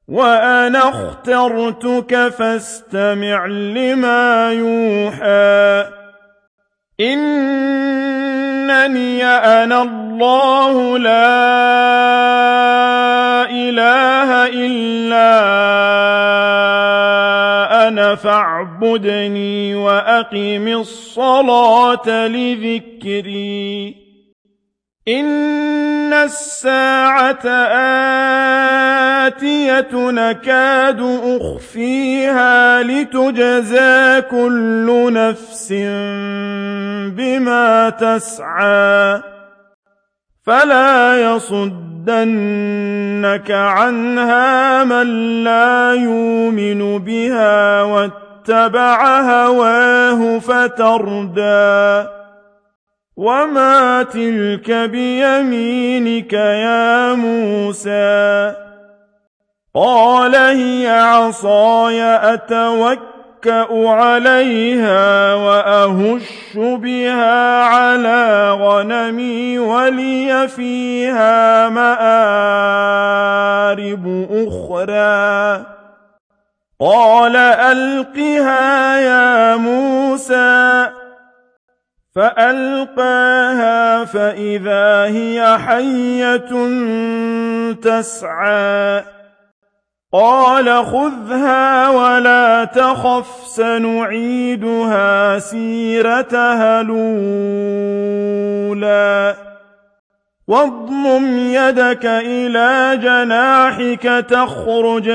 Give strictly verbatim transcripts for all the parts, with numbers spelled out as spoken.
وَأَنَا اخْتَرْتُكَ فَاسْتَمِعْ لِمَا يُوحَىٰ إِنَّنِي أَنَا اللَّهُ لَا إِلَٰهَ إِلَّا أَنَا فَاعْبُدْنِي وَأَقِمِ الصَّلَاةَ لِذِكْرِي إِنَّ السَّاعَةَ آتِيَةٌ أَكَادُ أُخْفِيهَا لِتُجْزَىٰ كُلُّ نَفْسٍ بِمَا تَسْعَىٰ فَلَا يَصُدَّنَّكَ عَنْهَا مَن لَّا يُؤْمِنُ بِهَا وَاتَّبَعَ هَوَاهُ فَتَرْدَىٰ وَمَا تِلْكَ بِيَمِينِكَ يَا مُوسَىٰ قَالَ هِيَ عَصَايَ أَتَوَكَّأُ عَلَيْهَا وَأَهُشُّ بِهَا عَلَىٰ غَنَمِي وَلِيَ فِيهَا مَآرِبُ أُخْرَىٰ قَالَ أَلْقِهَا يَا مُوسَىٰ فَأَلْقَاهَا فَإِذَا هِيَ حَيَّةٌ تَسْعَىٰ قَالَ خُذْهَا وَلَا تَخَفْ سَنُعِيدُهَا سِيرَتَهَا الْأُولَىٰ وَاضْمُمْ يَدَكَ إِلَىٰ جَنَاحِكَ تَخْرُجْ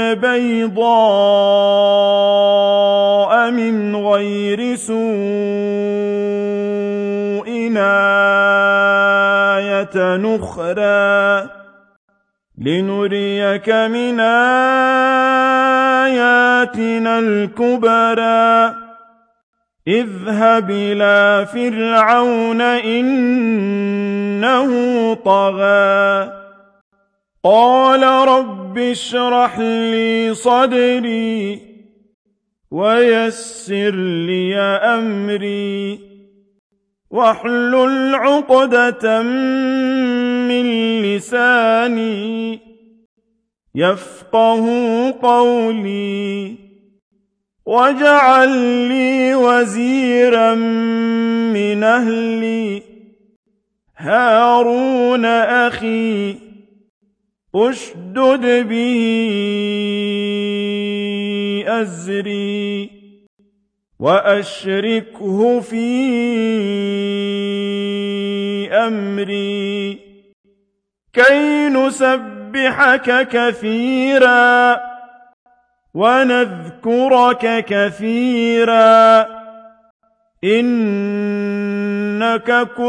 بَيْضَاءَ مِنْ غَيْرِ سُوءٍ آيَةً أُخْرَىٰ لِنُرِيَكَ مِنْ آيَاتِنَا الْكُبْرَى اذْهَبْ إِلَىٰ فِرْعَوْنَ إِنَّهُ طَغَىٰ قَالَ رَبِّ اشْرَحْ لِي صَدْرِي وَيَسِّرْ لِي أَمْرِي وَاحْلُلْ عُقْدَةً مِّن لِّسَانِي يَفْقَهُوا قَوْلِي وَاجْعَل لِّي وَزِيرًا مِّنْ أَهْلِي هَارُونَ أَخِي اشْدُدْ بِهِ أَزْرِي وَأَشْرِكْهُ فِي أَمْرِي كَيْ نُسَبِّحَكَ كَثِيرًا وَنَذْكُرَكَ كَثِيرًا إِنَّكَ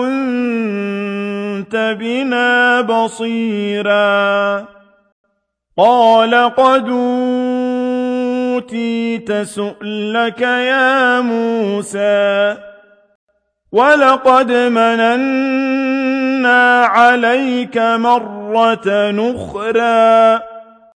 كُنتَ بِنَا بَصِيرًا قَالَ قَدْ أُوتِيتَ سُؤْلَكَ يَا مُوسَىٰ وَلَقَدْ مَنَنَّا عَلَيْكَ مَرَّةً أُخْرَىٰ